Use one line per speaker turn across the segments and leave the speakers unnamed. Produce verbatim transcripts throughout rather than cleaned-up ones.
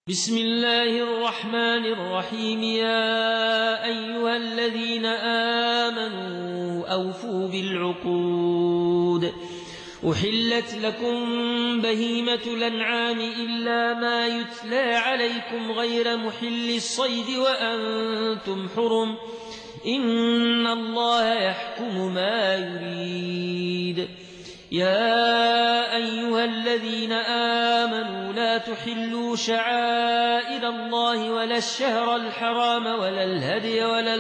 بسم الله الرحمن الرحيم. يا أيها الذين آمنوا أوفوا بالعقود. أحلت لكم بهيمة الأنعام إلا ما يتلى عليكم غير محل الصيد وأنتم حرم، إن الله يحكم ما يريد. يا أيها الذين آمنوا لا تحلوا شعائر الله ولا الشهر الحرام ولا الهدي ولا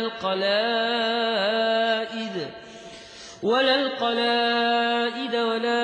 القلائد ولا القلائد ولا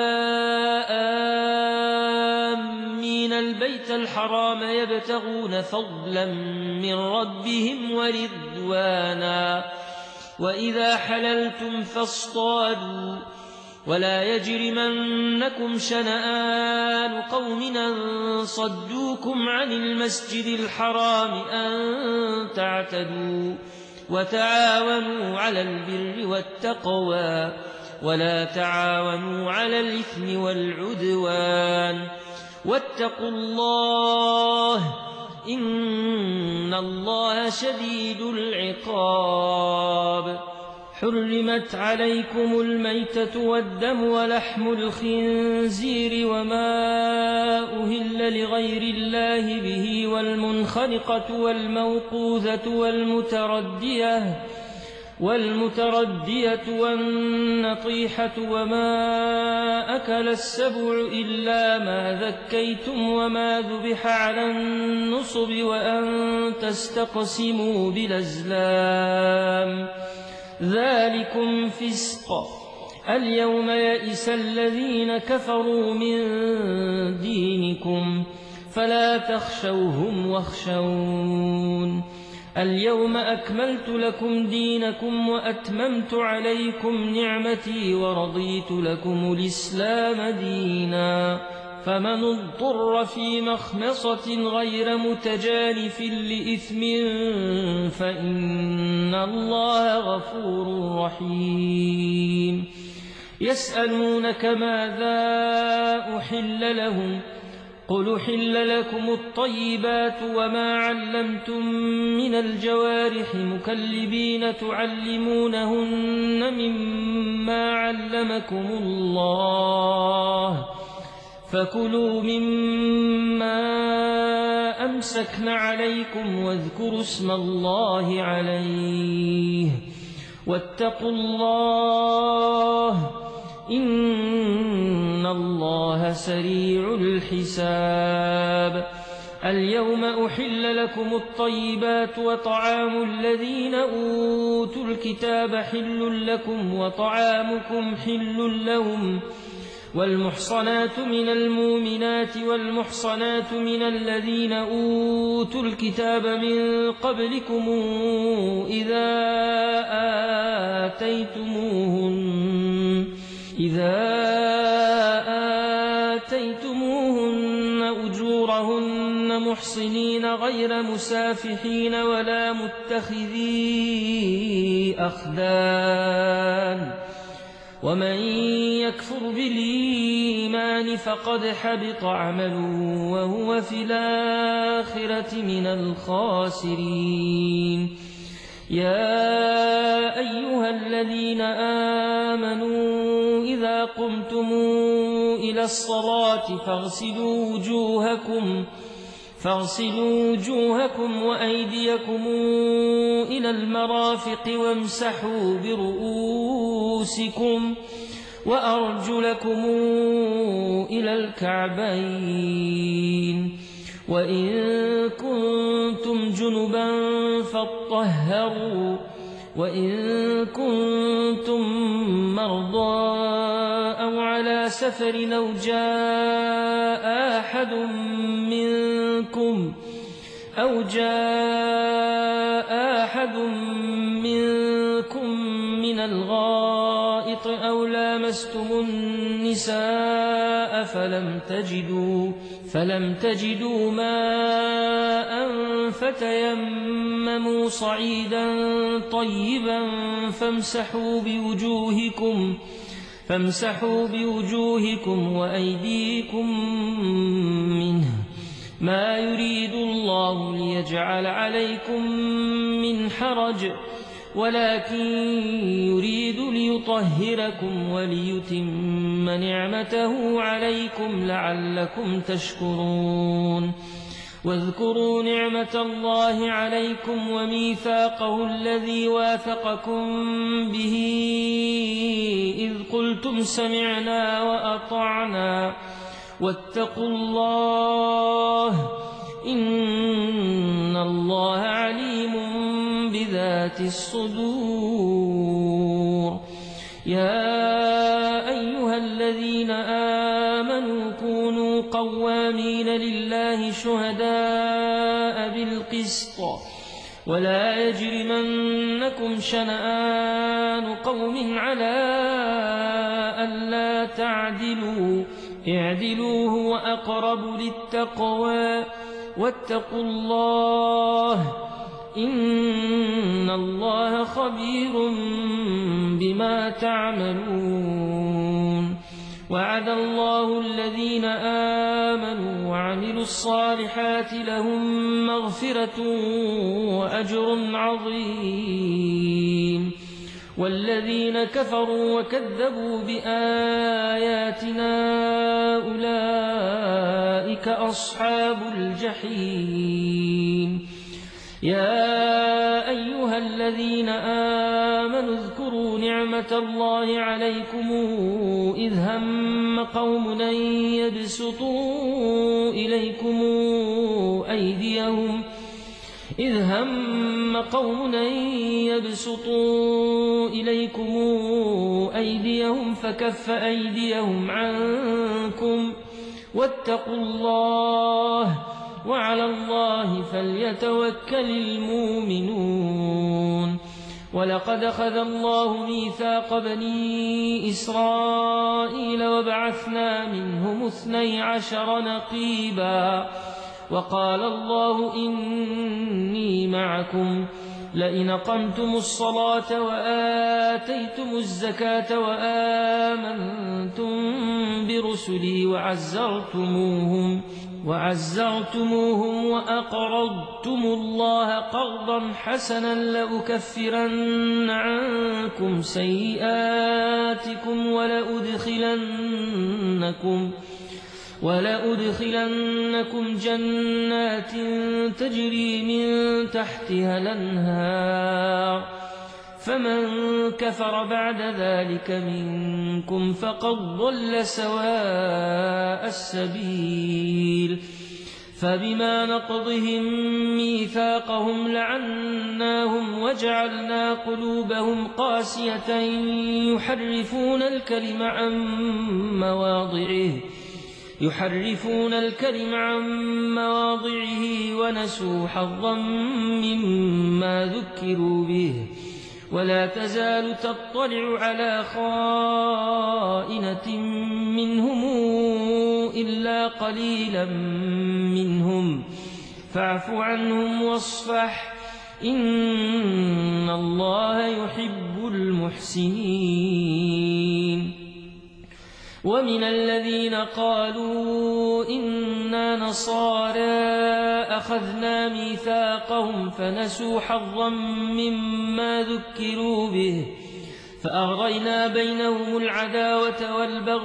آمين البيت الحرام يبتغون فضلا من ربهم ورضوانا. وإذا حللتم فاصطادوا ولا يجرمنكم شنآن قوم أن صدوكم عن المسجد الحرام أن تعتدوا. وتعاونوا على البر والتقوى ولا تعاونوا على الإثم والعدوان، واتقوا الله إن الله شديد العقاب. حرمت عليكم الميتة والدم ولحم الخنزير وما أهل لغير الله به والمنخنقة والموقوذة والمتردية والمتردية والنطيحة وما أكل السبع إلا ما ذكيتم وما ذبح على النصب وأن تستقسموا بالأزلام، ذلكم فسق. اليوم يئس الذين كفروا من دينكم فلا تخشوهم واخشون. اليوم أكملت لكم دينكم وأتممت عليكم نعمتي ورضيت لكم الإسلام دينا. فمن اضطر في مخمصة غير متجانف لإثم فإن الله غفور رحيم. يسألونك ماذا أحل لهم، قل أحل لكم الطيبات وما علمتم من الجوارح مكلبين تعلمونهن مما علمكم الله، فكلوا مما أمسكن عليكم واذكروا اسم الله عليه، واتقوا الله إن الله سريع الحساب. اليوم أحل لكم الطيبات وطعام الذين أوتوا الكتاب حل لكم وطعامكم حل لهم، والمحصنات من المؤمنات والمحصنات من الذين أوتوا الكتاب من قبلكم إذا آتيتموهن إذا آتيتموهن أجورهن محصنين غير مسافحين ولا متخذي أخدان، ومن يكفر بالإيمان فقد حبط عمله وهو في الآخرة من الخاسرين. يا أيها الذين آمنوا إذا قمتم إلى الصلاة فاغسلوا وجوهكم فاغسلوا وجوهكم وأيديكم إلى المرافق وامسحوا برؤوسكم وأرجلكم إلى الكعبين، وإن كنتم جنبا فاطهروا، وإن كنتم مرضى أو على سفر أو جاء أحد منكم أو جاء أحد منكم من الغائط أو لامستم النساء فلم تجدوا فلم تجدوا ماء فتيمموا صعيدا طيبا فامسحوا بوجوهكم فامسحوا بوجوهكم وأيديكم منه، ما يريد الله يجعل عليكم من حرج ولكن يريد ليطهركم وليتم نعمته عليكم لعلكم تشكرون واذكروا نعمة الله عليكم وميثاقه الذي واثقكم به إذ قلتم سمعنا وأطعنا واتقوا الله إن الله عليم بذات الصدور يا أيها الذين آمنوا كونوا قوامين لله شهداء بالقسط ولا يجرمنكم شنآن قوم على ألا تعدلوا اعدلوا هو أقرب للتقوى واتقوا الله إن الله خبير بما تعملون وعد الله الذين آمنوا وعملوا الصالحات لهم مغفرة وأجر عظيم والذين كفروا وكذبوا بآياتنا أولئك أصحاب الجحيم يا أيها الذين آمنوا اذكروا نعمة الله عليكم إذ هم قوم أن يبسطوا إليكم أيديهم إذ هم قوم أن يبسطوا إليكم أيديهم فكف أيديهم عنكم واتقوا الله وعلى الله فليتوكل المؤمنون ولقد أخذ الله ميثاق بني إسرائيل وبعثنا منهم اثني عشر نقيبا وقال الله إني معكم لئن أقمتم الصلاة وآتيتم الزكاة وآمنتم برسلي وعزرتموهم وعزرتموهم وأقرضتم الله قرضا حسنا لأكفرن عنكم سيئاتكم ولأدخلنكم ولأدخلنكم جنات تجري من تحتها الأنهار فمن كفر بعد ذلك منكم فقد ضل سواء السبيل فبما نقضهم ميثاقهم لعناهم وجعلنا قلوبهم قاسية يحرفون الكلم عن مواضعه يحرفون الكلم عن مواضعه ونسوا حظا مما ذكروا به ولا تزال تطلع على خائنة منهم إلا قليلا منهم فاعف عنهم واصفح إن الله يحب المحسنين ومن الذين قالوا إنا نصارى أخذنا ميثاقهم فنسوا حظا مما ذكروا به فأغرينا بينهم العداوة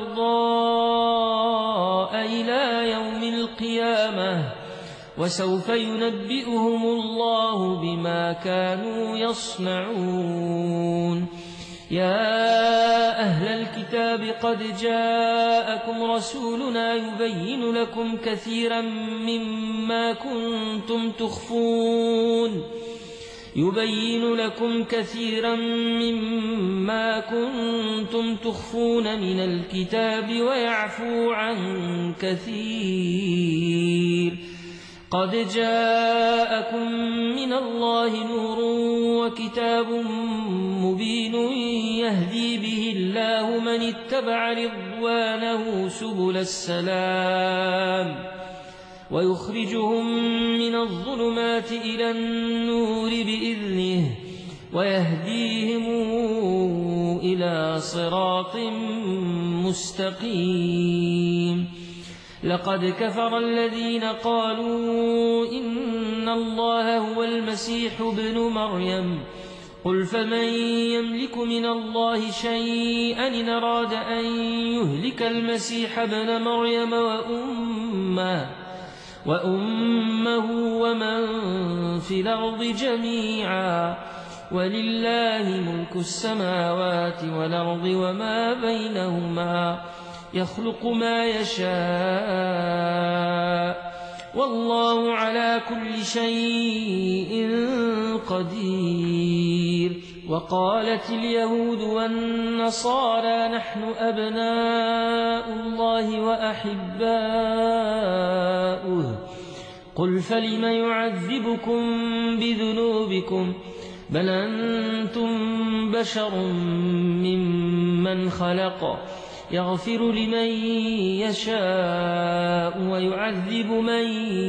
والبغضاء إلى يوم القيامة وسوف ينبئهم الله بما كانوا يصنعون يا أهل الكتاب قد جاءكم رسولنا يبين لكم كثيرا مما كنتم تخفون يبين لكم كثيرا مما كنتم تخفون من الكتاب ويعفو عن كثير قد جاءكم من الله نور وكتاب مبين يهدي به الله من اتبع رضوانه سبل السلام ويخرجهم من الظلمات إلى النور بإذنه ويهديهم إلى صراط مستقيم لقد كفر الذين قالوا إن الله هو المسيح ابن مريم قل فمن يملك من الله شيئا إن أراد أن يهلك المسيح ابن مريم وأمه, وأمه ومن في الأرض جميعا ولله ملك السماوات والأرض وما بينهما يخلق ما يشاء والله على كل شيء قدير. وقالت اليهود والنصارى نحن أبناء الله وأحباؤه قل فلم يعذبكم بذنوبكم بل أنتم بشر ممن خلق يغفر لمن يشاء ويعذب من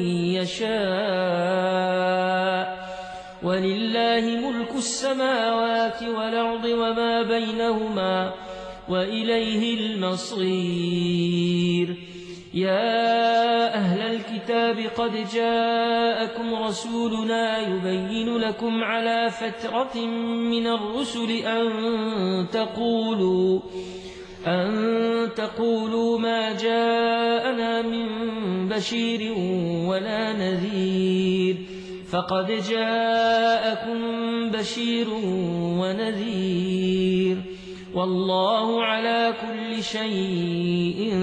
يشاء ولله ملك السماوات والأرض وما بينهما وإليه المصير. يا أهل الكتاب قد جاءكم رسولنا يبين لكم على فترة من الرسل أن تقولوا أن تقولوا ما جاءنا من بشير ولا نذير فقد جاءكم بشير ونذير والله على كل شيء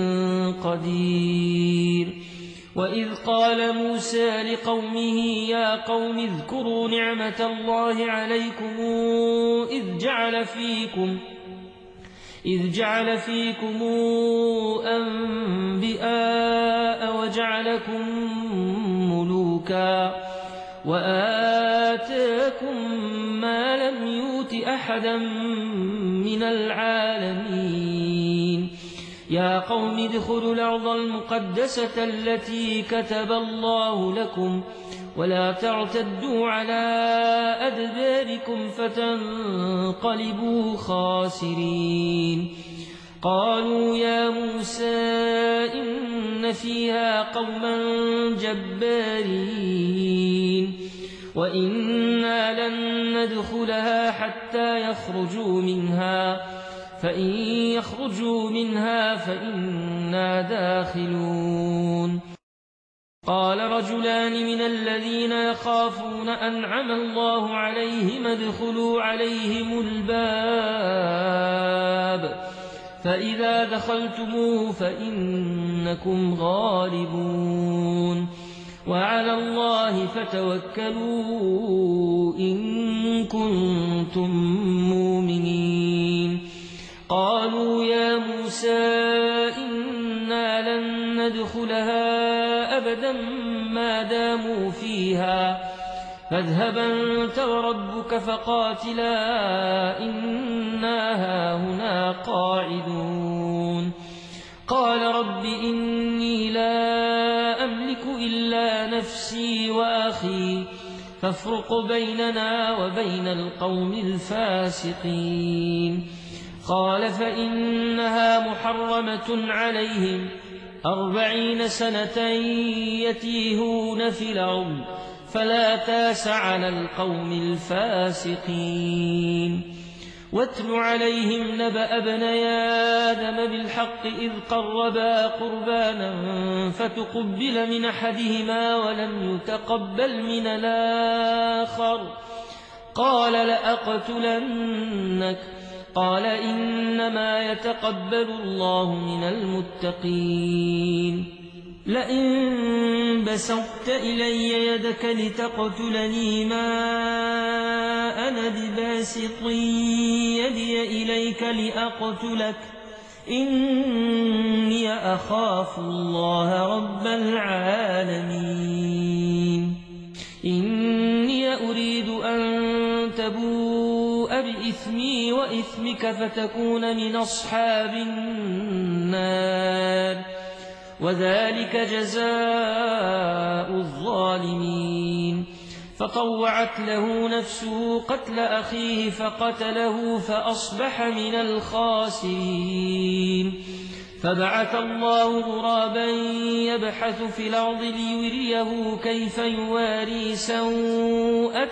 قدير. وإذ قال موسى لقومه يا قوم اذكروا نعمة الله عليكم إذ جعل فيكم إذ جعل فيكم أنبياء وجعلكم ملوكا وآتاكم ما لم يؤت أحدا من العالمين. يا قوم ادخلوا الأرض المقدسة التي كتب الله لكم ولا تعتدوا على أدباركم فتنقلبوا خاسرين. قالوا يا موسى إن فيها قوما جبارين وإنا لن ندخلها حتى يخرجوا منها فإن يخرجوا منها فإنا داخلون. قال رجلان من الذين يخافون أنعم الله عليهم ادخلوا عليهم الباب فإذا دخلتموه فإنكم غالبون وعلى الله فتوكلوا إن كنتم مؤمنين. قالوا يا موسى إنا لن ندخلها أبدا ما داموا فيها فاذهب أنت وربك فقاتلا إنا هاهنا قاعدون. قال رب إني لا أملك إلا نفسي وأخي فافرق بيننا وبين القوم الفاسقين. قال فإنها محرمة عليهم أربعين سنة يتيهون في الأرض فلا تاس على القوم الفاسقين. واتل عليهم نبأ ابني آدم بالحق إذ قربا قربانا فتقبل من أحدهما ولم يتقبل من الآخر قال لأقتلنك قال إنما يتقبل الله من المتقين. لئن بسطت إلي يدك لتقتلني ما أنا بباسط يدي إليك لأقتلك إني أخاف الله رب العالمين. إني أريد أن تبوء بإثمي وإثمك فتكون من أصحاب النار وذلك جزاء الظالمين. فطوعت له نفسه قتل أخيه فقتله فأصبح من الخاسرين. فبعث الله غرابا يبحث في الأرض ليريه كيف يواري سوءة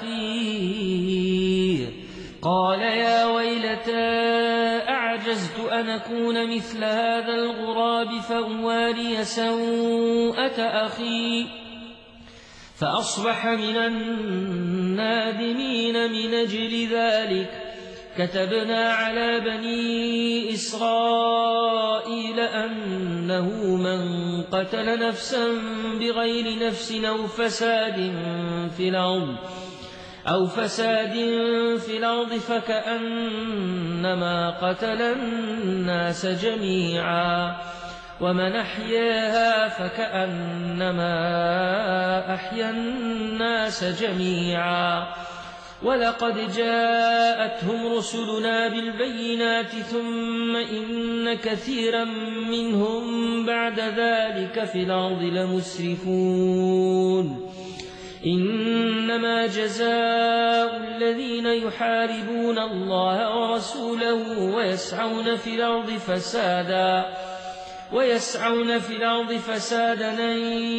أخيه قال يا ويلتى أعجزت أن أكون مثل هذا الغراب فأواري سوءة أخي فأصبح من النادمين. من أجل ذلك كتبنا على بني إسرائيل أنه من قتل نفسا بغير نفس أو فساد في الأرض أو فساد في الأرض فكأنما قتل الناس جميعا ومن أحياها فكأنما أحيا الناس جميعا. ولقد جاءتهم رسلنا بالبينات ثم إن كثيرا منهم بعد ذلك في الأرض لمسرفون. إنما جزاء الذين يحاربون الله ورسوله ويسعون في الأرض فسادا ويسعون في الأرض فسادا أن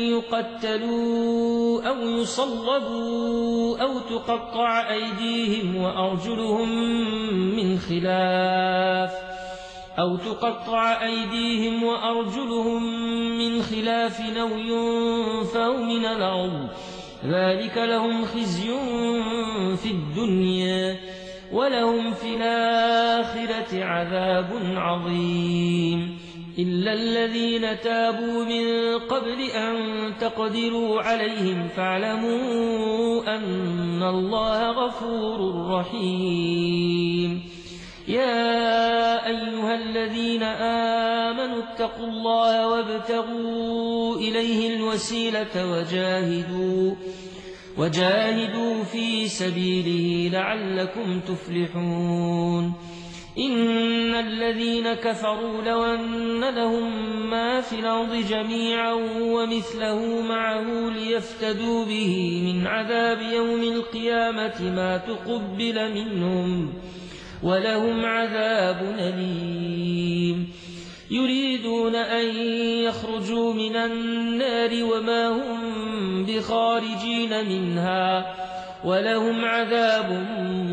يقتلوا أو يصلبوا أو تقطع أيديهم وأرجلهم من خلاف أو تقطع أيديهم وأرجلهم من خلاف أو ينفوا من الأرض ذلك لهم خزي في الدنيا ولهم في الآخرة عذاب عظيم. إلا الذين تابوا من قبل أن تقدروا عليهم فاعلموا أن الله غفور رحيم. يا أيها الذين آمنوا اتقوا الله وابتغوا إليه الوسيلة وجاهدوا وجاهدوا في سبيله لعلكم تفلحون. إن الذين كفروا لو أن لهم ما في الأرض جميعا ومثله معه ليفتدوا به من عذاب يوم القيامة ما تقبل منهم ولهم عذاب أليم. يريدون أن يخرجوا من النار وما هم بخارجين منها ولهم عذاب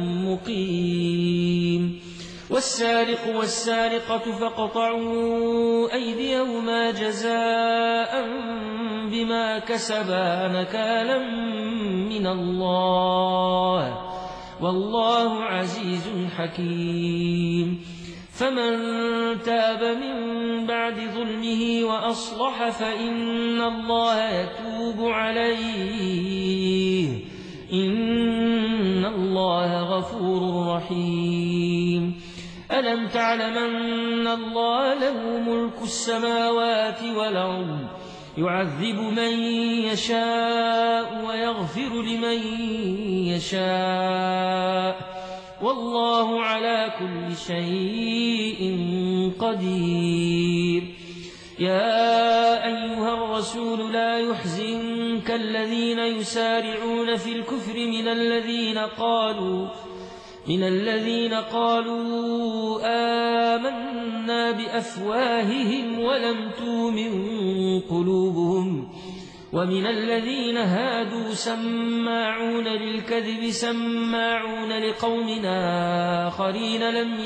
مقيم. والسارق والسارقة فاقطعوا أيديهما جزاء بما كسبا نكالا من الله والله عزيز حكيم. فمن تاب من بعد ظلمه وأصلح فإن الله يتوب عليه إن الله غفور رحيم. ألم تعلم أن الله له ملك السماوات والأرض يعذب من يشاء ويغفر لمن يشاء والله على كل شيء قدير. يا أيها الرسول لا يحزنك الذين يسارعون في الكفر من الذين قالوا من الذين قالوا آمنا بأفواههم ولم تؤمن قلوبهم ومن الذين هادوا سماعون للكذب سماعون لقوم آخرين لم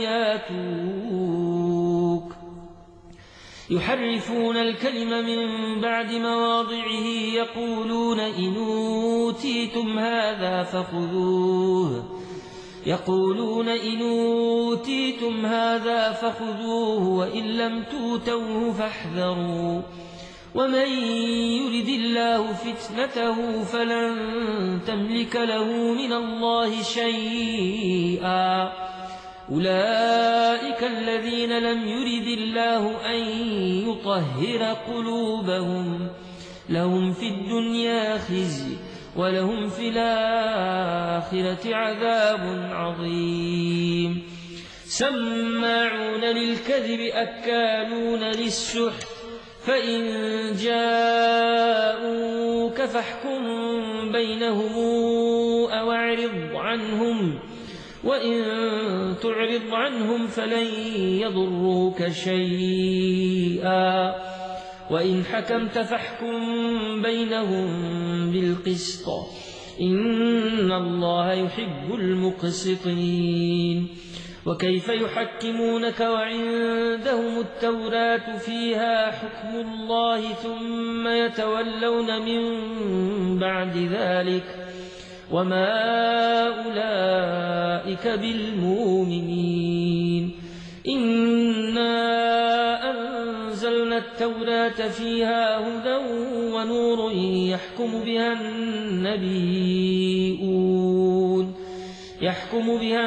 ياتوك يحرفون الكلم من بعد مواضعه يقولون إن أوتيتم هذا فخذوه يقولون إن أوتيتم هذا فخذوه وإن لم تؤتوه فاحذروا ومن يرد الله فتنته فلن تملك له من الله شيئا. أولئك الذين لم يرد الله أن يطهر قلوبهم لهم في الدنيا خزي ولهم في الآخرة عذاب عظيم. سماعون للكذب أكالون للسحت فإن جاءوك فاحكم بينهم أو اعرض عنهم وإن تعرض عنهم فلن يضروك شيئا وإن حكمت فاحكم بينهم بالقسط إن الله يحب المقسطين وكيف يحكمونك وعندهم التوراة فيها حكم الله ثم يتولون من بعد ذلك وما أولئك بالمؤمنين إنا أنزلنا التوراة فيها هدى ونور يحكم بها النبيون يحكم بها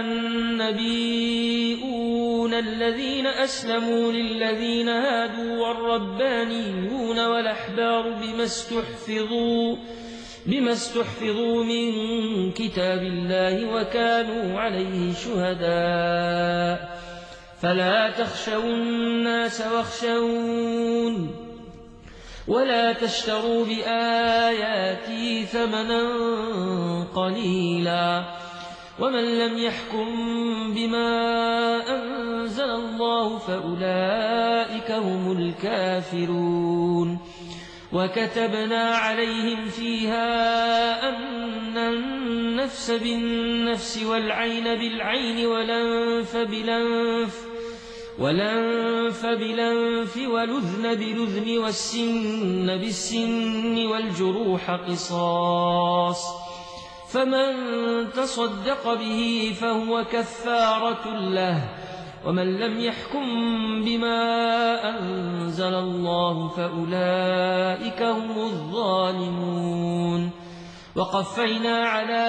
النبيون الذين أسلموا للذين هادوا والربانيون والأحبار بما استحفظوا بما استحفظوا من كتاب الله وكانوا عليه شهداء فلا تخشوا الناس واخشون ولا تشتروا بآياتي ثمنا قليلا ومن لم يحكم بما أنزل الله فأولئك هم الكافرون وكتبنا عليهم فيها أن النفس بالنفس والعين بالعين والأنف بالأنف والأنف بالأنف والأذن بالأذن والسن بالسن والجروح قصاص فمن تصدق به فهو كفارة له ومن لم يحكم بما أنزل الله فأولئك هم الظالمون وقفينا على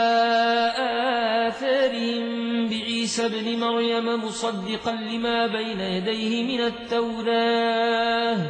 آثارهم بعيسى ابن مريم مصدقا لما بين يديه من التوراة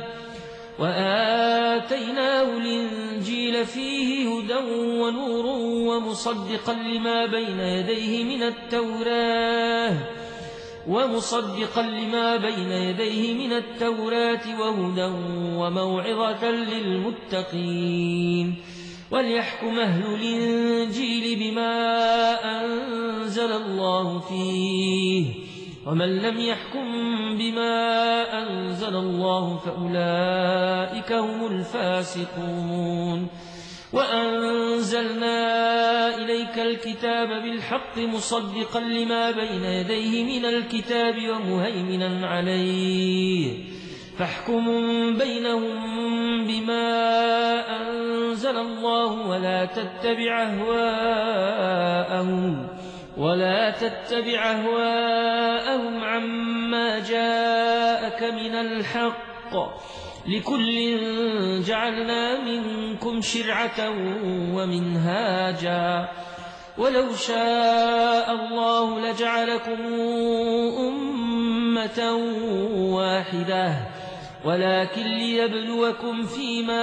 وآتيناه الإنجيل فيه هدى ونور ومصدقا لما بين يديه من التوراة ومصدقا لما بين يديه من التوراة وهدى وموعظة للمتقين وليحكم أهل الإنجيل بما أنزل الله فيه ومن لم يحكم بما أنزل الله فأولئك هم الفاسقون وأنزلنا إليك الكتاب بالحق مصدقا لما بين يديه من الكتاب ومهيمنا عليه فاحكم بينهم بما أنزل الله ولا تتبع أهواءهم ولا تتبع أهواءهم عما جاءك من الحق لكل جعلنا منكم شرعة ومنهاجا ولو شاء الله لجعلكم أمة واحدة ولكن ليبلوكم فيما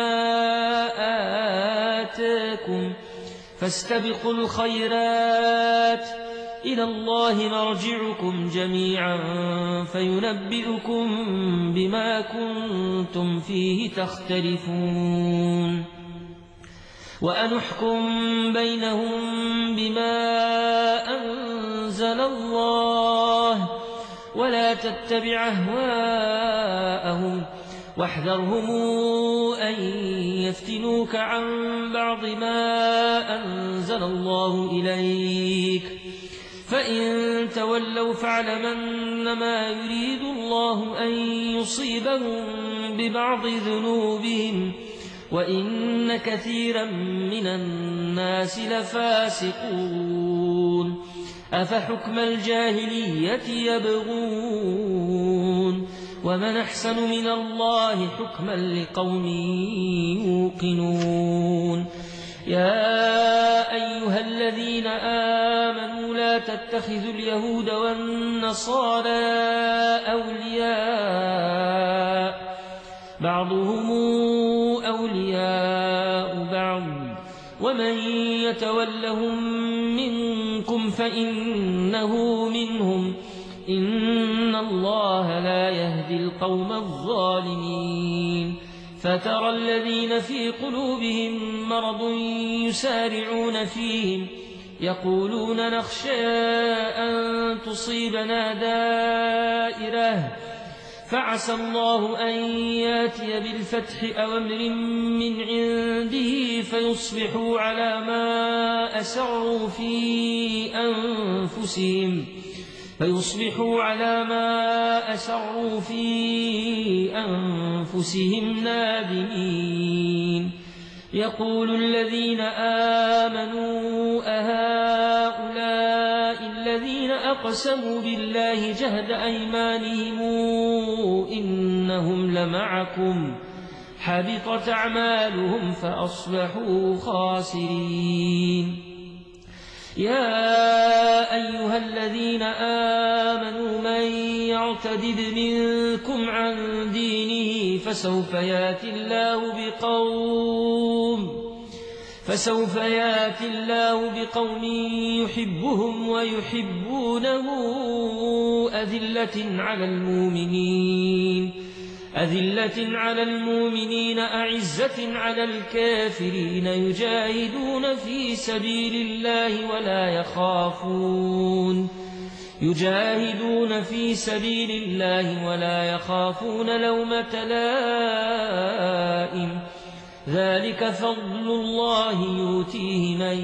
آتاكم فاستبقوا الخيرات إلى الله مرجعكم جميعا فينبئكم بما كنتم فيه تختلفون وأنحكم بينهم بما أنزل الله ولا تتبع أهواءهم واحذرهم أن يفتنوك عن بعض ما أنزل الله إليك فإن تولوا فاعلم أنما يريد الله أن يصيبهم ببعض ذنوبهم وإن كثيرا من الناس لفاسقون أفحكم الجاهلية يبغون ومن أحسن من الله حكما لقوم يوقنون يا أيها الذين آمنوا لا تتخذوا اليهود والنصارى أولياء بعضهم أولياء بعض ومن يتولهم منكم فإنه منهم إن الله لا يهدي القوم الظالمين فترى الذين في قلوبهم مرض يسارعون فيهم يقولون نخشى أن تصيبنا دائرة فعسى الله أن ياتي بالفتح أو أمر من عنده فيصبحوا على ما أسروا في أنفسهم فيصبحوا على ما أسروا في أنفسهم نادمين. يقول الذين آمنوا أهؤلاء الذين أقسموا بالله جهد أيمانهم إنهم لمعكم حبطت أعمالهم فأصبحوا خاسرين. يا أيها الذين آمنوا من يعتدد منكم عن دينه فسوف يأتي الله بقوم فسوف يأتي الله بقوم يحبهم ويحبونه أذلة على المؤمنين أذلة على المؤمنين أعزة على الكافرين يجاهدون في سبيل الله ولا يخافون يجاهدون في سبيل الله ولا يخافون لومة لائم ذلك فضل الله يؤتيه من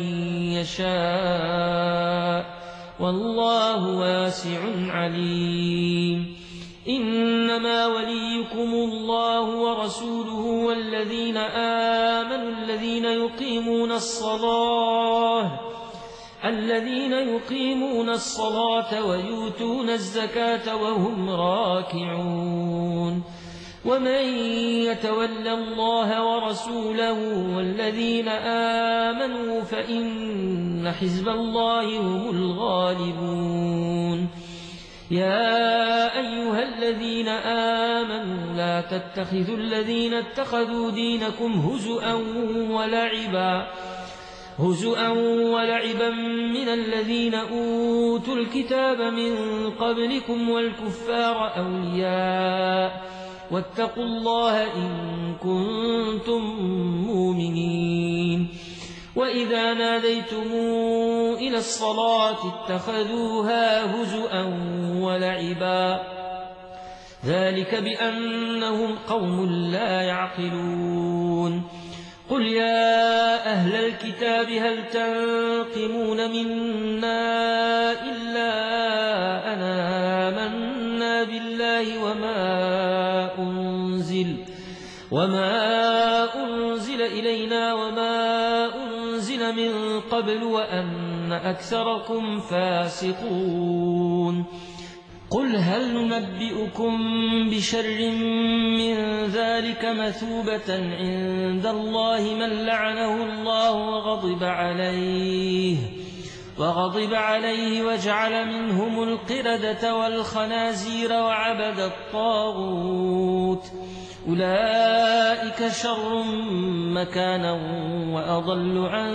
يشاء والله واسع عليم. إنما وليكم الله ورسوله والذين آمنوا الذين يقيمون الصلاة الذين يقيمون الصلاة ويؤتون الزكاة وهم راكعون. ومن يتول الله ورسوله والذين آمنوا فإن حزب الله هم الغالبون. يا أيها الذين آمنوا لا تتخذوا الذين اتخذوا دينكم هزؤا ولعبا هزؤا ولعبا من الذين أوتوا الكتاب من قبلكم والكفار أولياء واتقوا الله إن كنتم مؤمنين. وإذا ناديتم إلى الصلاة اتخذوها هزؤا ولعبا ذلك بأنهم قوم لا يعقلون. قل يا أهل الكتاب هل تنقمون منا إلا أن آمنا بالله وما أنزل وما أنزل إلينا وما أنزل من قبل وأن أكثركم فاسقون. قل هل ننبئكم بشر من ذلك مثوبة عند الله من لعنه الله وغضب عليه وغضب عليه وجعل منهم القردة والخنازير وعبد الطاغوت أولئك شر مكانا وأضل عن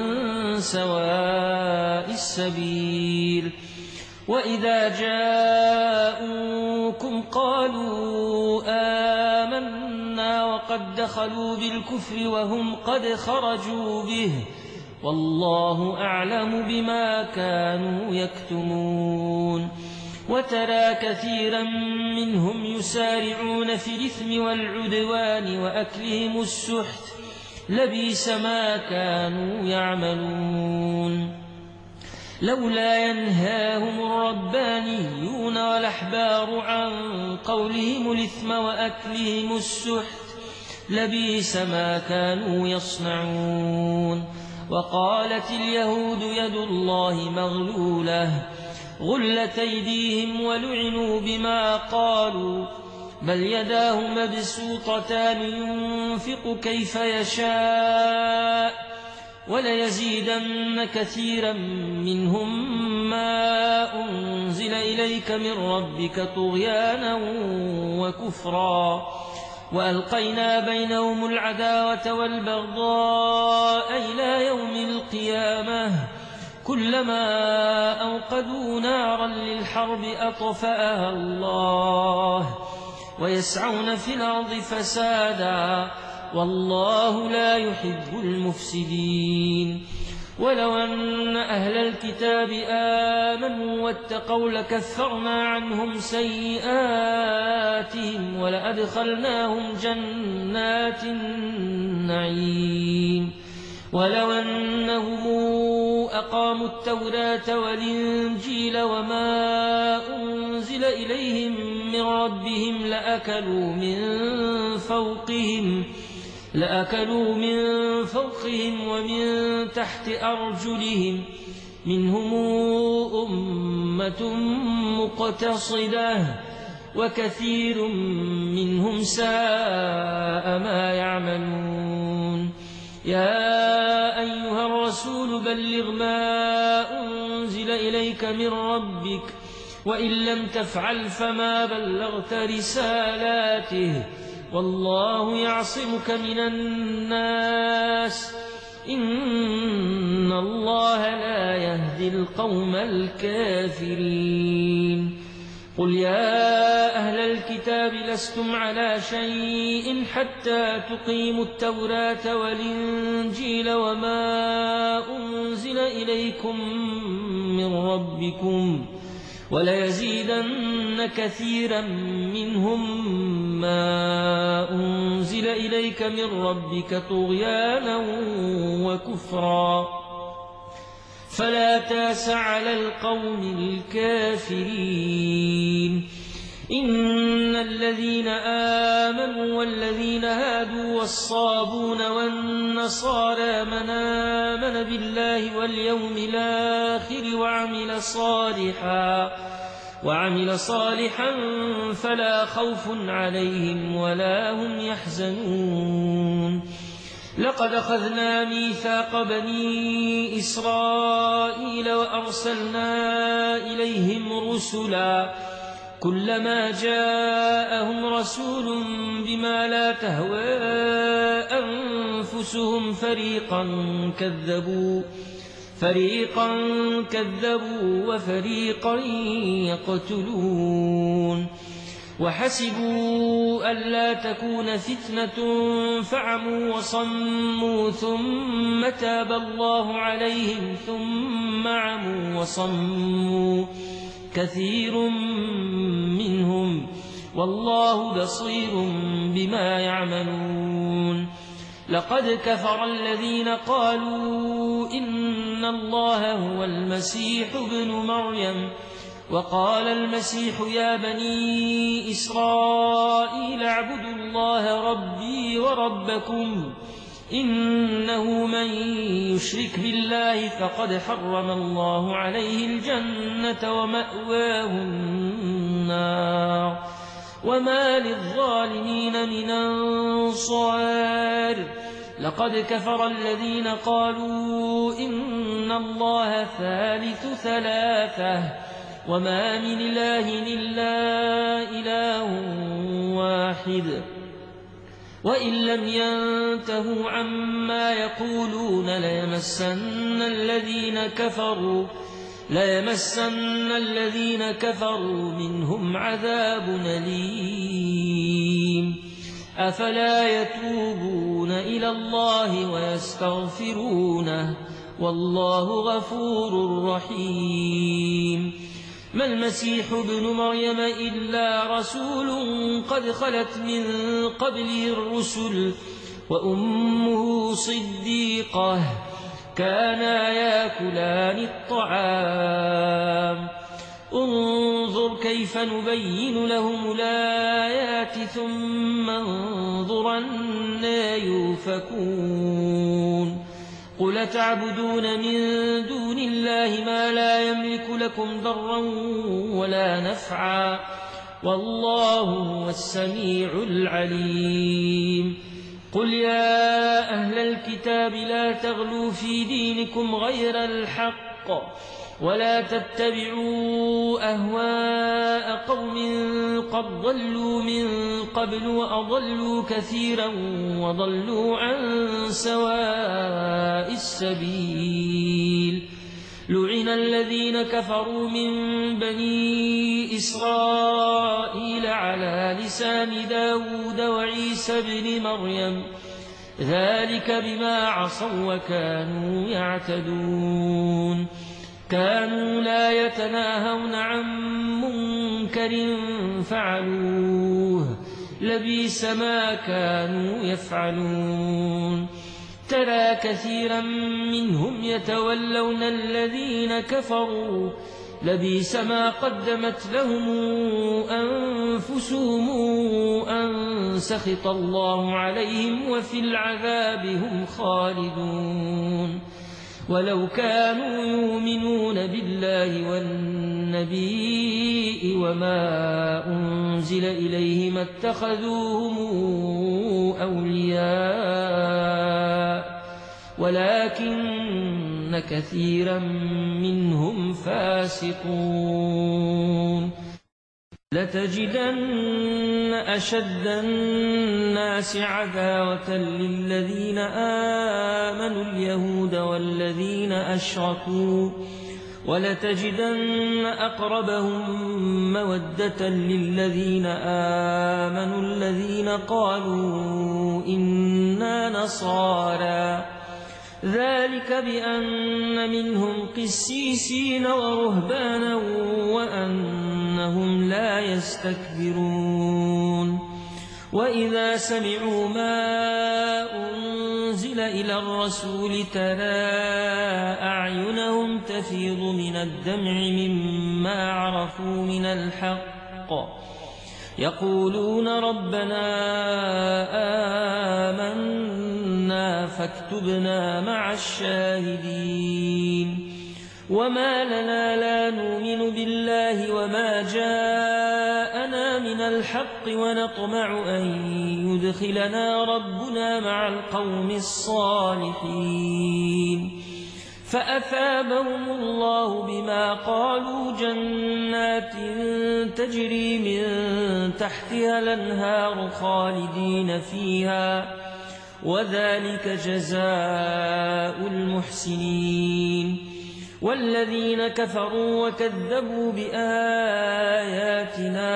سواء السبيل. وإذا جاءوكم قالوا آمنا وقد دخلوا بالكفر وهم قد خرجوا به والله أعلم بما كانوا يكتمون. وترى كثيرا منهم يسارعون في الإثم والعدوان وأكلهم السحت لبئس ما كانوا يعملون. لولا ينهاهم الربانيون والأحبار عن قولهم الإثم وأكلهم السحت لبئس ما كانوا يصنعون. وقالت اليهود يد الله مغلولة غلت أيديهم ولعنوا بما قالوا بل يداه مبسوطتان ينفق كيف يشاء وليزيدن كثيرا منهم ما أنزل إليك من ربك طغيانا وكفرا وألقينا بينهم العداوة والبغضاء إلى يوم القيامة كلما أوقدوا نارا للحرب أطفأها الله ويسعون في الأرض فسادا والله لا يحب المفسدين. ولو أن أهل الكتاب آمنوا واتقوا لكفرنا عنهم سيئاتهم ولأدخلناهم جنات النعيم ولو أنهم أقاموا التوراة والإنجيل وما أنزل إليهم من ربهم لأكلوا من فوقهم لأكلوا من فوقهم ومن تحت أرجلهم منهم أمة مقتصدة وكثير منهم ساء ما يعملون يا أيها الرسول بلغ ما أنزل إليك من ربك وإن لم تفعل فما بلغت رسالاته والله يعصمك من الناس إن الله لا يهدي القوم الكافرين قل يا أهل الكتاب لستم على شيء حتى تقيموا التوراة والإنجيل وما أنزل إليكم من ربكم وليزيدن كثيرا منهم ما أنزل إليك من ربك طغيانا وكفرا فلا تاس على القوم الكافرين إن الذين آمنوا والذين هادوا والصابون والنصارى من آمن بالله واليوم الآخر وعمل صالحا وعمل صالحا فلا خوف عليهم ولا هم يحزنون لقد أخذنا ميثاق بني إسرائيل وأرسلنا إليهم رسلا كلما جاءهم رسول بما لا تهوى أنفسهم فريقا كذبوا فريقا كذبوا وفريقا يقتلون وحسبوا ألا تكون فتنة فعموا وصموا ثم تاب الله عليهم ثم عموا وصموا كثير منهم والله بصير بما يعملون لقد كفر الذين قالوا إن الله هو المسيح ابن مريم وقال المسيح يا بني إسرائيل اعبدوا الله ربي وربكم إنه من يشرك بالله فقد حرم الله عليه الجنة ومأواه النار وما للظالمين من أنصار لقد كفر الذين قالوا إن الله ثالث ثلاثة وما من إله إلا إله واحد وإن لم ينتهوا عما يقولون ليمسن الذين كفروا ليمسن الذين كفروا منهم عذاب أليم أفلا يتوبون إلى الله ويستغفرونه والله غفور رحيم ما المسيح ابن مريم إلا رسول قد خلت من قبله الرسل وأمه صديقة كانا ياكلان الطعام انظر كيف نبين لهم الآيات ثم انظر أنى يؤفكون قل تعبدون من دون الله ما لا يملك لكم ضرا ولا نفعا والله هو السميع العليم قل يا أهل الكتاب لا تغلوا في دينكم غير الحق ولا تتبعوا أهواء قوم قد ضلوا من قبل وأضلوا كثيرا وضلوا عن سواء السبيل لعن الذين كفروا من بني إسرائيل على لسان داود وعيسى بن مريم ذلك بما عصوا وكانوا يعتدون كانوا لا يتناهون عن منكر فعلوه لبئس ما كانوا يفعلون ترى كثيرا منهم يتولون الذين كفروا لبئس ما قدمت لهم أنفسهم أن سخط الله عليهم وفي العذاب هم خالدون ولو كانوا يؤمنون بالله والنبي وما أنزل إليه ما اتخذوهم أولياء ولكن كثيرا منهم فاسقون لتجدن أشد الناس عداوة للذين آمنوا اليهود والذين أشركوا ولتجدن أقربهم مودة للذين آمنوا الذين قالوا إنا نصارى ذلك بأن منهم قسيسين ورهبانا وأنهم لا يستكبرون وإذا سمعوا ما أنزل إلى الرسول ترى أعينهم تفيض من الدمع مما عرفوا من الحق يقولون ربنا آمنا فاكتبنا مع الشاهدين وما لنا لا نؤمن بالله وما جاءنا من الحق ونطمع أن يدخلنا ربنا مع القوم الصالحين فأثابهم الله بما قالوا جنات تجري من تحتها الأنهار خالدين فيها وذلك جزاء المحسنين والذين كفروا وكذبوا بآياتنا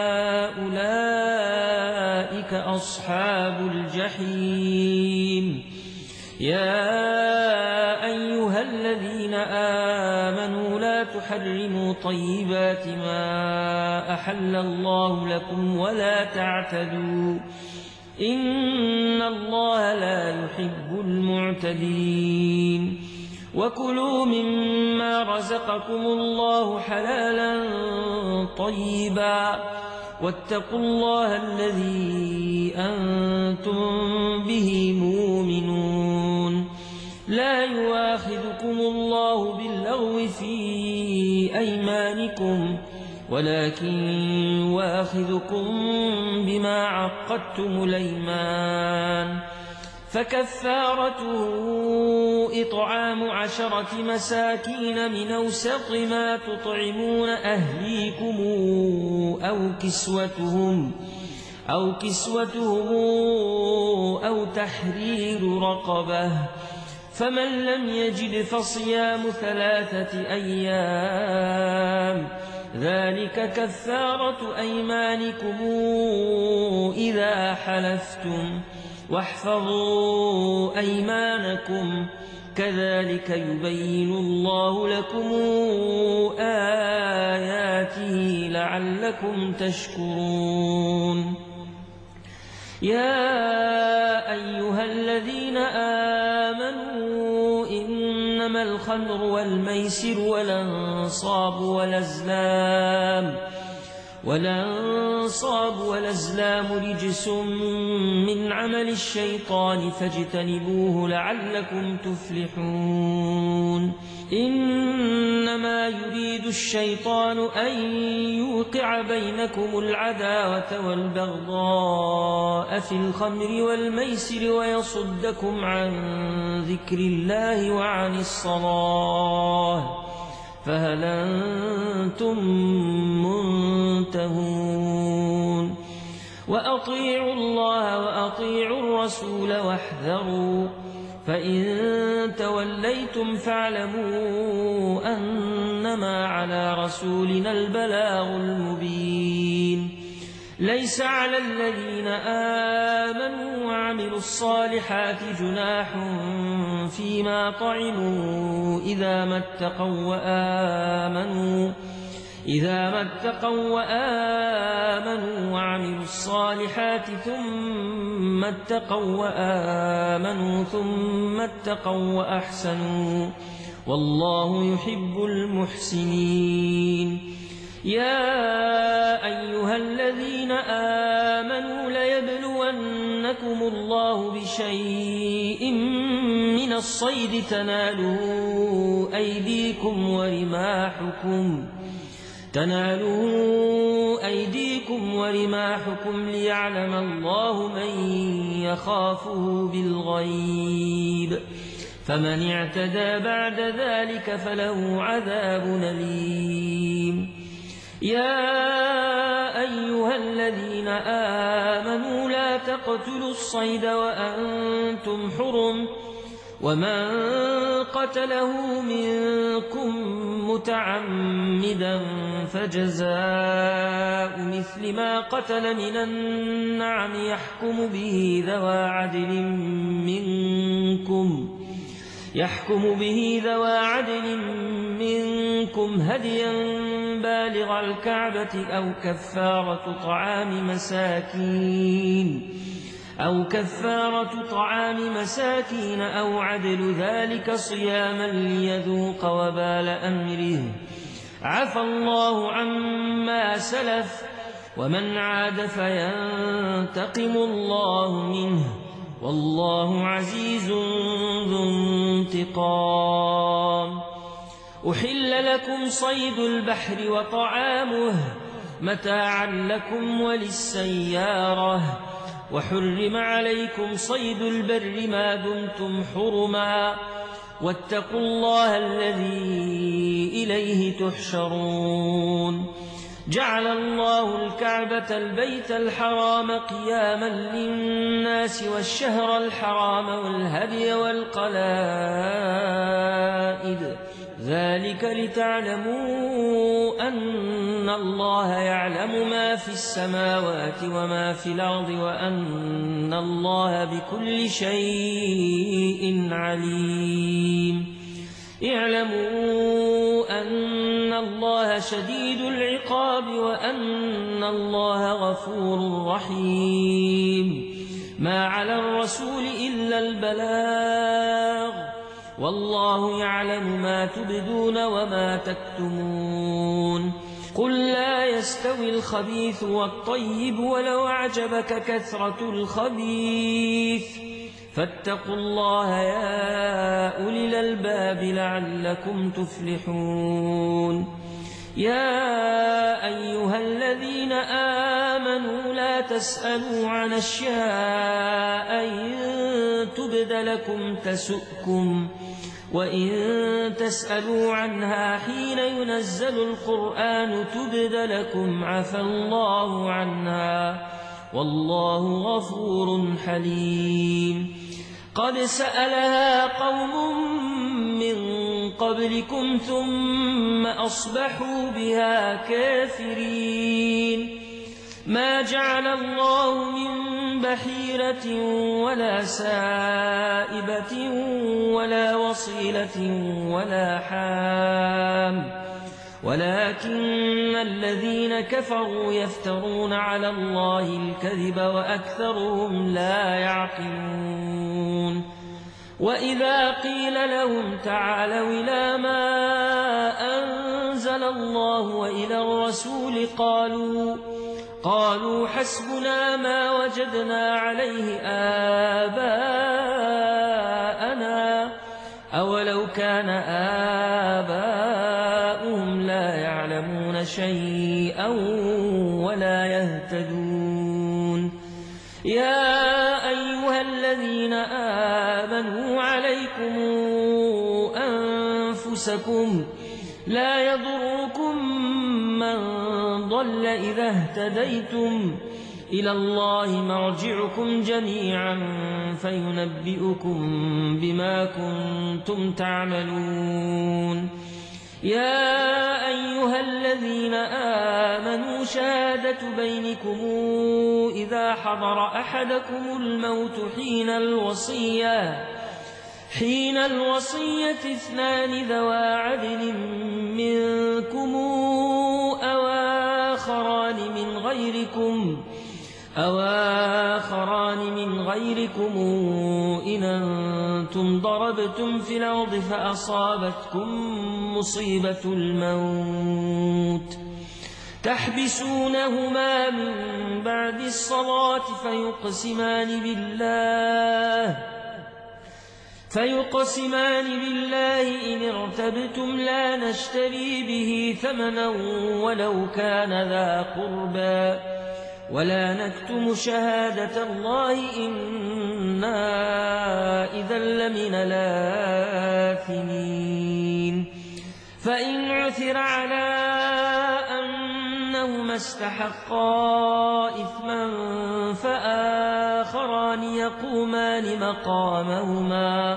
أولئك أصحاب الجحيم يا أيها الذين آمنوا لا تحرموا طيبات ما أحل الله لكم ولا تعتدوا إن الله لا يحب المعتدين وكلوا مما رزقكم الله حلالا طيبا واتقوا الله الذي أنتم به مؤمنون لا يؤاخذكم الله باللغو في أيمانكم ولكن يؤاخذكم بما عقدتم الأيمان فكفارته إطعام عشرة مساكين من أوسط ما تطعمون أهليكم أو كسوتهم أو كسوتهم أو تحرير رقبة فمن لم يجد فصيام ثلاثة أيام ذلك كفارة أيمانكم إذا حلفتم واحفظوا أيمانكم كذلك يبين الله لكم آياته لعلكم تشكرون يا أيها الذين آمنوا إنما الخمر والميسر والأنصاب والأزلام والأنصاب والأزلام رجس من عمل الشيطان فاجتنبوه لعلكم تفلحون إنما يريد الشيطان أن يوقع بينكم العداوة والبغضاء في الخمر والميسر ويصدكم عن ذكر الله وعن الصلاة فهل أنتم منتهون وأطيعوا الله وأطيعوا الرسول واحذروا فإن توليتم فاعلموا أنما على رسولنا البلاغ المبين ليس على الذين آمنوا وعملوا الصالحات جناح فيما طعموا إذا ما اتقوا وآمنوا إذا ما اتقوا وآمنوا وعملوا الصالحات ثم اتقوا وآمنوا ثم اتقوا وأحسنوا والله يحب المحسنين. يا أيها الذين آمنوا ليبلونكم الله بشيء من الصيد تناله أيديكم ورماحكم تناله أيديكم ورماحكم ليعلم الله من يخافه بالغيب فمن اعتدى بعد ذلك فله عذاب أليم. يا أيها الذين آمنوا لا تقتلوا الصيد وأنتم حرم ومن قتله منكم متعمدا فجزاء مثل ما قتل من النعم يحكم به ذوى عدل منكم يحكم به ذوى عدل منكم هديا بالغ الكعبة أو كفارة طعام مساكين أو كفارة طعام مساكين أو عدل ذلك صياما ليذوق وبال أمره عفى الله عما سلف ومن عاد فينتقم الله منه والله عزيز ذو انتقام. أحل لكم صيد البحر وطعامه متاعا لكم وللسيارة وحرم عليكم صيد البر ما دمتم حرما واتقوا الله الذي إليه تحشرون. جعل الله الكعبة البيت الحرام قياما للناس والشهر الحرام والهدي والقلائد ذلك لتعلموا أن الله يعلم ما في السماوات وما في الأرض وأن الله بكل شيء عليم. اعلموا أن الله شديد العقاب وأن الله غفور رحيم. ما على الرسول إلا البلاغ والله يعلم ما تبدون وما تكتمون. قل لا يستوي الخبيث والطيب ولو أعجبك كثرة الخبيث فاتقوا الله يا أولي الألباب لعلكم تفلحون. يا أيها الذين آمنوا لا تسألوا عن أشياء إن تبد لكم تسؤكم وإن تسألوا عنها حين ينزل القرآن تبد لكم عفى الله عنها والله غفور حليم. قد سألها قوم من قبلكم ثم أصبحوا بها كافرين. ما جعل الله من بحيرة ولا سائبة ولا وصيلة ولا حام ولكن الذين كفروا يفترون على الله الكذب وأكثرهم لا يعقلون. وإذا قيل لهم تعالوا إلى ما أنزل الله وإلى الرسول قالوا قالوا حسبنا ما وجدنا عليه آباءنا أولو كان آباؤهم لا يعلمون شيئا ولا يهتدون. يا أيها الذين آمنوا عليكم أنفسكم لا يضركم من ضل إذا اهتديتم إلى الله مرجعكم جميعا فينبئكم بما كنتم تعملون. يا أيها الذين آمنوا شهادة بينكم إذا حضر أحدكم الموت حين الوصية حين الوصية اثنان ذوى عدل منكم أو آخران من غيركم أو آخران من غيركم إن أنتم ضربتم في الأرض فأصابتكم مصيبة الموت تحبسونهما من بعد الصلاة فيقسمان بالله فيقسمان بالله إن ارتبتم لا نشتري به ثمنا ولو كان ذا قربى ولا نكتم شهادة الله إنا إذا لمن الآثمين فإن عثر على أنهما استحقا إثما فآخران يقومان مقامهما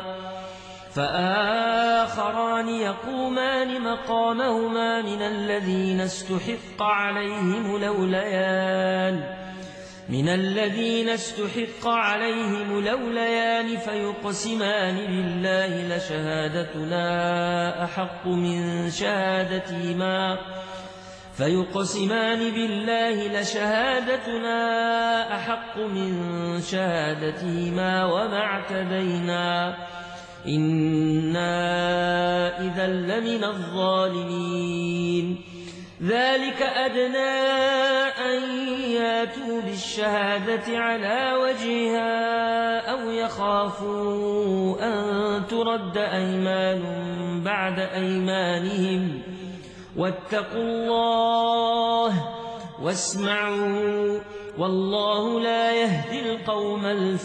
فآخران يقومان مقامهما من الذين استحق عليهم الأوليان من الذين استحق عليهم الأوليان فيقسمان بالله لشهادتنا أحق من شهادتهما فيقسمان بالله لشهادتنا أحق من شهادتهما وما اعتدينا إنا إذا لمن الظالمين ذلك أدنى أن ياتوا بالشهادة على وجهها أو يخافوا أن ترد أيمان بعد أيمانهم واتقوا الله واسمعوا والله لا يهدي القوم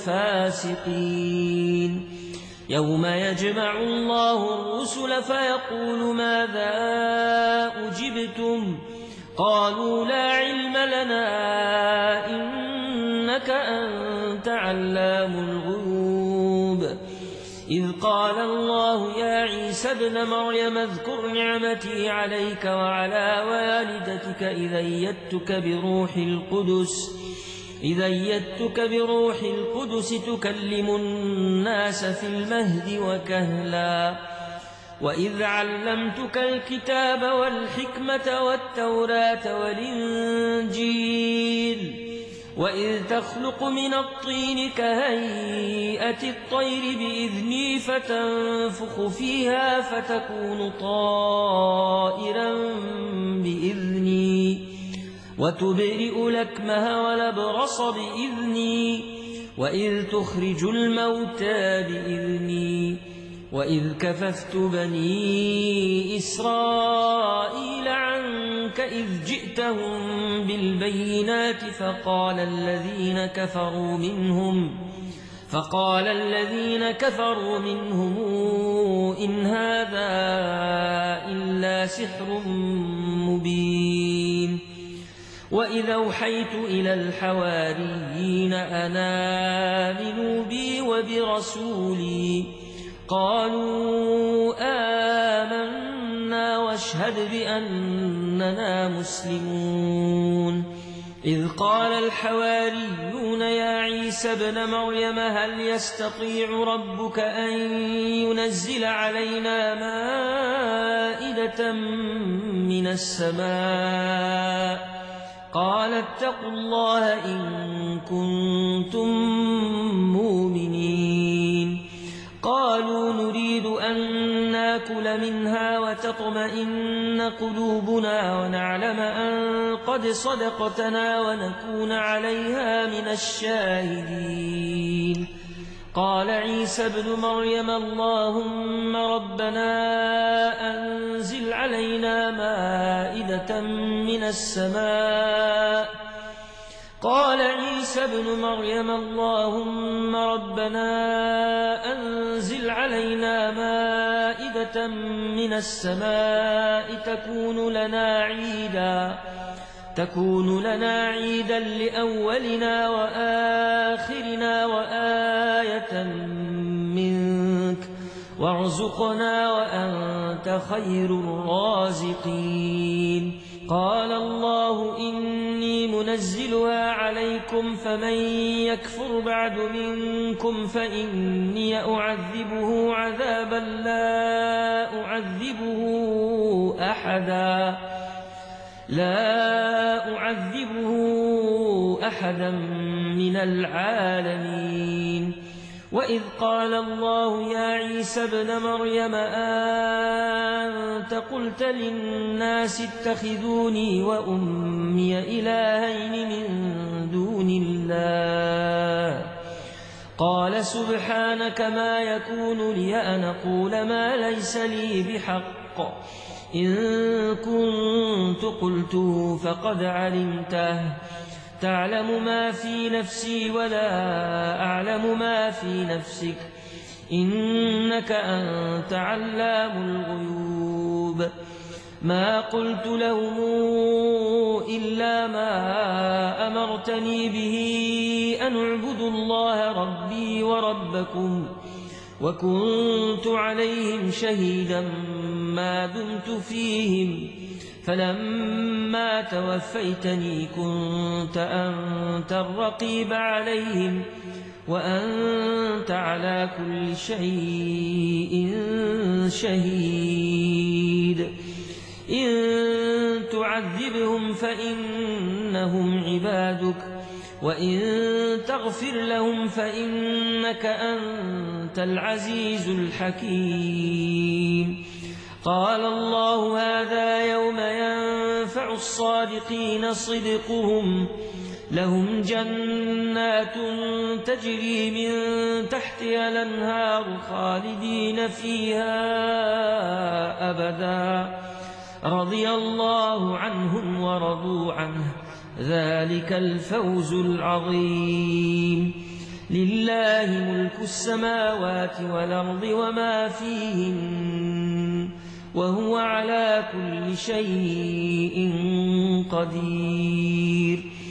الفاسقين يوم يجمع الله الرسل فيقول ماذا أجبتم قالوا لا علم لنا إنك أنت علام الغيوب إذ قال الله يا عيسى ابن مريم اذكر نعمتي عليك وعلى والدتك إذ أيدتك بروح القدس إذ أيدتك بروح القدس تكلم الناس في المهد وكهلا وإذ علمتك الكتاب والحكمة والتوراة والإنجيل وإذ تخلق من الطين كهيئة الطير بإذني فتنفخ فيها فتكون طائرا بإذني وتبرئ الأكمه والأبرص بإذني وإذ تخرج الموتى بإذني وإذ كففت بني إسرائيل عنك إذ جئتهم بالبينات فقال الذين كفروا منهم فقال الذين كفروا منهم إن هذا إلا سحر مبين وإذا أوحيت إلى الحواريين أن آمنوا بي وبرسولي قالوا آمنا واشهد بأننا مسلمون إذ قال الحواريون يا عيسى ابن مريم هل يستطيع ربك أن ينزل علينا مائدة من السماء قال اتقوا الله إن كنتم مؤمنين قالوا نريد أن ناكل منها وتطمئن قلوبنا ونعلم أن قد صدقتنا ونكون عليها من الشاهدين قال عيسى ابن مريم اللهم ربنا أنزل علينا مائدة من السماء قال عيسى ابن مريم اللهم ربنا أنزل علينا مائدة من السماء تكون لنا عيدا تكون لنا عيدا لأولنا وآخرنا وآية منك وارزقنا وأنت خير الرازقين. قال الله إني منزلها عليكم فمن يكفر بعد منكم فإني أعذبه عذابا لا أعذبه أحدا لا أعذبه أحدا من العالمين. وإذ قال الله يا عيسى ابن مريم أنت قلت للناس اتخذوني وأمي إلهين من دون الله قال سبحانك ما يكون لي أن أقول ما ليس لي بحق إن كنت قلته فقد علمته تعلم ما في نفسي ولا أعلم ما في نفسك إنك أنت علام الغيوب. ما قلت لهم إلا ما أمرتني به أن اعبدوا الله ربي وربكم وكنت عليهم شهيدا ما دمت فيهم فلما توفيتني كنت أنت الرقيب عليهم وأنت على كل شيء شهيد. إن تعذبهم فإنهم عبادك وإن تغفر لهم فإنك أنت العزيز الحكيم. قال الله هذا يوم ينفع الصادقين صدقهم لهم جنات تجري من تحتها الأنهار خالدين فيها أبدا رضي الله عنهم ورضوا عنه ذلك الفوز العظيم. لله ملك السماوات والأرض وما فيهن وهو على كل شيء قدير.